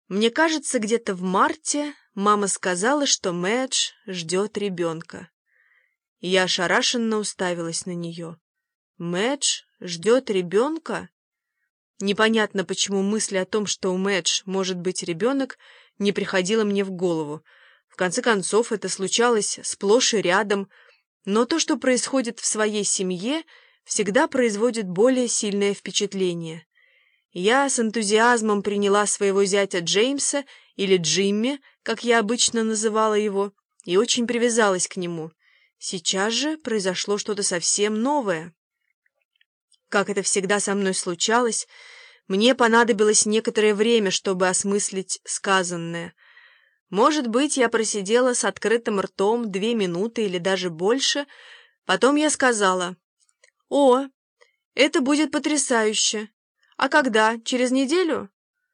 Мне кажется, где-то в марте мама сказала, что Мэдж ждет ребенка. Я ошарашенно уставилась на нее. Мэдж ждет ребенка? Непонятно, почему мысль о том, что у Мэдж может быть ребенок, не приходила мне в голову. В конце концов, это случалось сплошь и рядом, но то, что происходит в своей семье, всегда производит более сильное впечатление. Я с энтузиазмом приняла своего зятя Джеймса, или Джимми, как я обычно называла его, и очень привязалась к нему. Сейчас же произошло что-то совсем новое. Как это всегда со мной случалось, мне понадобилось некоторое время, чтобы осмыслить сказанное. Может быть, я просидела с открытым ртом 2 минуты или даже больше. Потом я сказала: «О, это будет потрясающе! А когда? Через неделю?»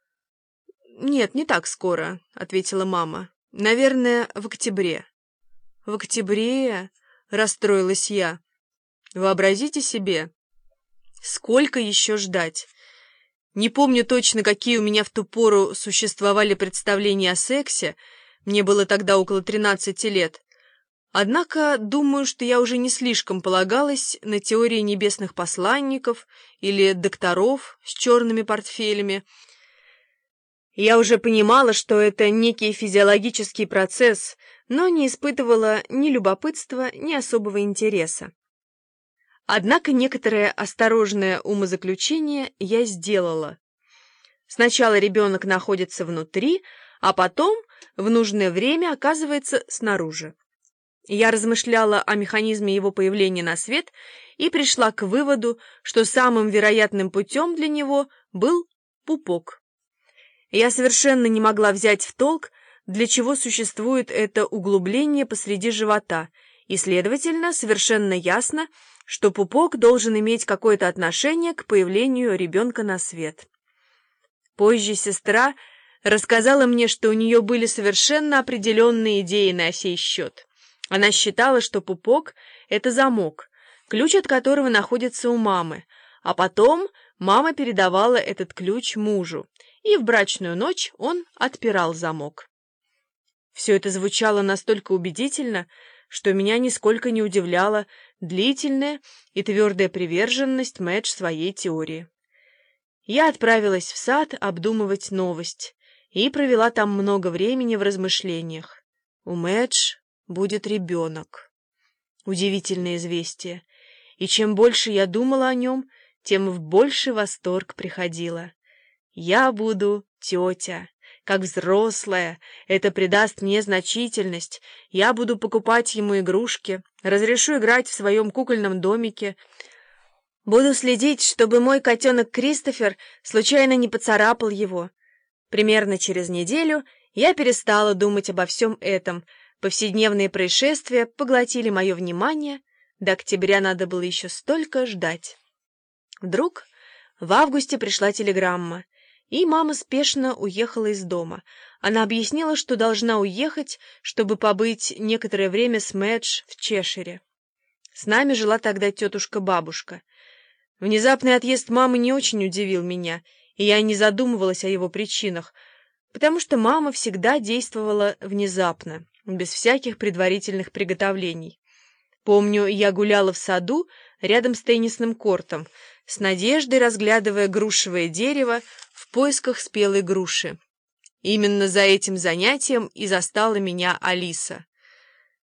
«Нет, не так скоро», — ответила мама. «Наверное, в октябре». «В октябре?» — расстроилась я. «Вообразите себе, сколько еще ждать?» Не помню точно, какие у меня в ту пору существовали представления о сексе, мне было тогда около 13 лет. Однако, думаю, что я уже не слишком полагалась на теории небесных посланников или докторов с черными портфелями. Я уже понимала, что это некий физиологический процесс, но не испытывала ни любопытства, ни особого интереса. Однако некоторое осторожное умозаключение я сделала. Сначала ребенок находится внутри, а потом в нужное время оказывается снаружи. Я размышляла о механизме его появления на свет и пришла к выводу, что самым вероятным путем для него был пупок. Я совершенно не могла взять в толк, для чего существует это углубление посреди живота, и, следовательно, совершенно ясно, что пупок должен иметь какое-то отношение к появлению ребенка на свет. Позже сестра рассказала мне, что у нее были совершенно определенные идеи на сей счет. Она считала, что пупок — это замок, ключ от которого находится у мамы, а потом мама передавала этот ключ мужу, и в брачную ночь он отпирал замок. Все это звучало настолько убедительно, что меня нисколько не удивляла длительная и твердая приверженность Мэдж своей теории. Я отправилась в сад обдумывать новость и провела там много времени в размышлениях. У Мэдж будет ребенок. Удивительное известие. И чем больше я думала о нем, тем в больший восторг приходила. Я буду тетя. Как взрослая, это придаст мне значительность. Я буду покупать ему игрушки, разрешу играть в своем кукольном домике. Буду следить, чтобы мой котенок Кристофер случайно не поцарапал его. Примерно через неделю я перестала думать обо всем этом. Повседневные происшествия поглотили мое внимание. До октября надо было еще столько ждать. Вдруг в августе пришла телеграмма, и мама спешно уехала из дома. Она объяснила, что должна уехать, чтобы побыть некоторое время с Мэдж в Чешире. С нами жила тогда тетушка-бабушка. Внезапный отъезд мамы не очень удивил меня, и я не задумывалась о его причинах, потому что мама всегда действовала внезапно, без всяких предварительных приготовлений. Помню, я гуляла в саду рядом с теннисным кортом, с надеждой разглядывая грушевое дерево в поисках спелой груши. Именно за этим занятием и застала меня Алиса.